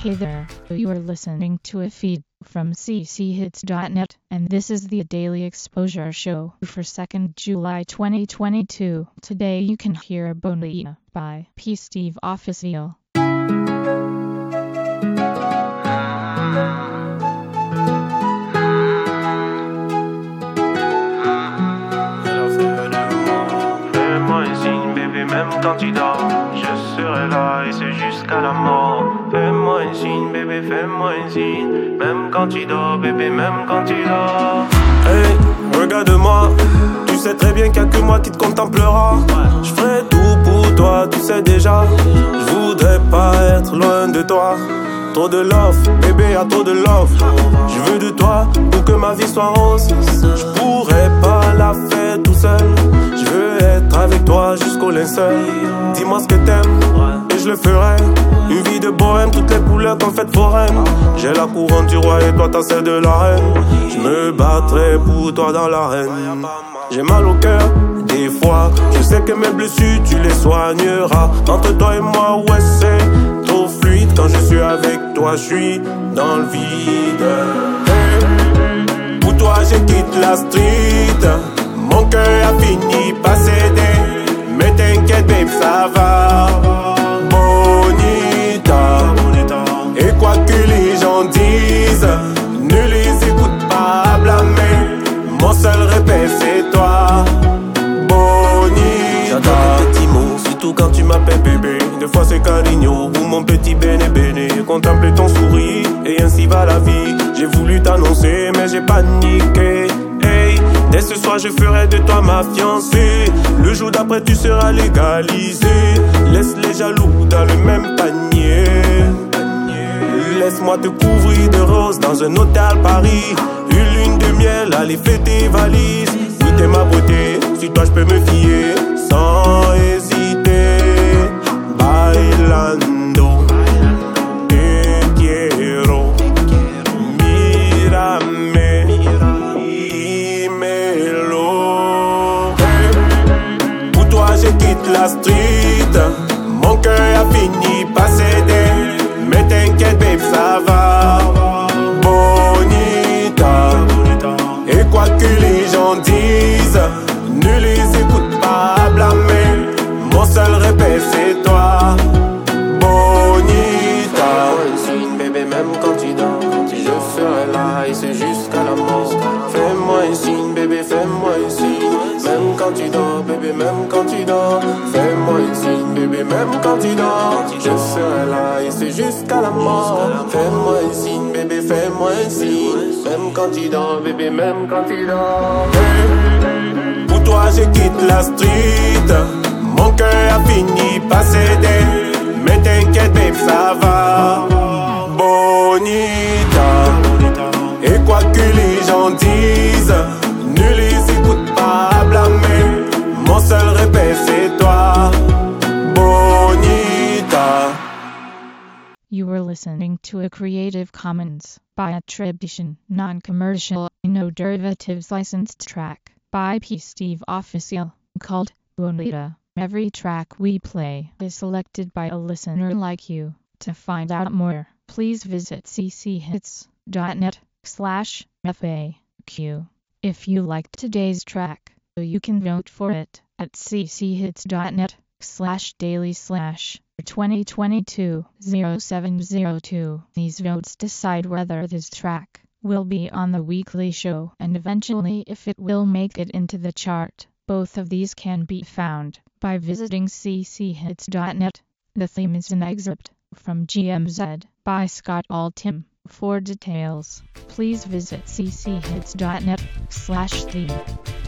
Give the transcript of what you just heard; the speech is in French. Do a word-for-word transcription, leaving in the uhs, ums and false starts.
Hey there, you are listening to a feed from c c hits dot net, and this is the Daily Exposure Show for second July twenty twenty-two. Today you can hear Bonita by P. Steve Official. Même quand tu dors, je serai là et c'est jusqu'à la mort. Fais-moi un signe, bébé, fais-moi un signe. Même quand tu dors, bébé, même quand tu dors. Hey, regarde-moi, tu sais très bien qu'il n'y a que moi qui te contemplera. Je ferai tout pour toi, tu sais déjà. Je voudrais pas être loin de toi. Trop de love, bébé, y'a trop de love. Je veux de toi pour que ma vie soit rose. Je pourrais pas la faire tout seul. Je veux être avec toi jusqu'au linceul. Dis-moi ce que t'aimes et je le ferai. Une vie de bohème, toutes les couleurs comme fête foraine. J'ai la couronne du roi et toi t'as celle de la reine. Je me battrai pour toi dans l'arène. J'ai mal au cœur, des fois. Je sais que mes blessures tu les soigneras. Entre toi et moi, ouais c'est trop fluide. Quand je suis avec toi, je suis dans le vide. Hey, pour toi je quitte la street. Mon cœur a fini par céder. Mais t'inquiète babe, ça va. Bonita. Et quoi que les gens disent, ne les écoute pas à blâmer. Mon seul repère c'est toi. Bonita. J'adore tes petits mots, surtout quand tu m'appelles bébé. Des fois c'est Carigno ou mon petit bene bene. Contempler ton sourire et ainsi va la vie. J'ai voulu t'annoncer mais j'ai paniqué. Hey, dès ce soir je ferai de toi ma fiancée. Le jour d'après tu seras légalisé. Laisse les jaloux dans le même panier. Laisse-moi te couvrir de roses dans un hôtel Paris. Une lune de miel, allez fais tes valises. Oui t'es ma beauté, sur toi je peux me fier sans hésiter. Bailando, te quiero, mírame. Je quitte la street. Mon cœur a fini par céder. Mais t'inquiète babe, ça va. Bonita. Et quoi que les gens disent, ne les écoute pas à blâmer. Mon seul repère c'est toi. Bonita. Fais-moi un signe bébé, même quand tu dors. Je ferai là et c'est jusqu'à la mort. Fais-moi un signe bébé, fais-moi un signe. Même quand tu dors, bébé, même quand tu dors. Fais-moi un signe, bébé, même quand tu dors. Je serai là et c'est jusqu'à la mort. Fais-moi un signe, bébé, fais-moi un signe. Même quand tu dors, bébé, même quand tu dors. Hey, pour toi je quitte la street. Mon cœur a fini par céder. Mais t'inquiète babe, ça va. Bonita. Et quoi que les gens disent, ne les écoute pas à blâmer. Mon seul repère c'est toi. Bonita. You were listening to a Creative Commons by attribution, non-commercial, no derivatives licensed track by P. Steve Official called Bonita. Every track we play is selected by a listener like you. To find out more, please visit c c hits dot net slash F A Q. If you liked today's track, you can vote for it at c c hits dot net slash daily slash twenty twenty-two oh seven oh two. These votes decide whether this track will be on the weekly show and eventually if it will make it into the chart. Both of these can be found by visiting c c hits dot net. The theme is an excerpt from G M Z by Scott Altham. For details, please visit c c hits dot net slash theme.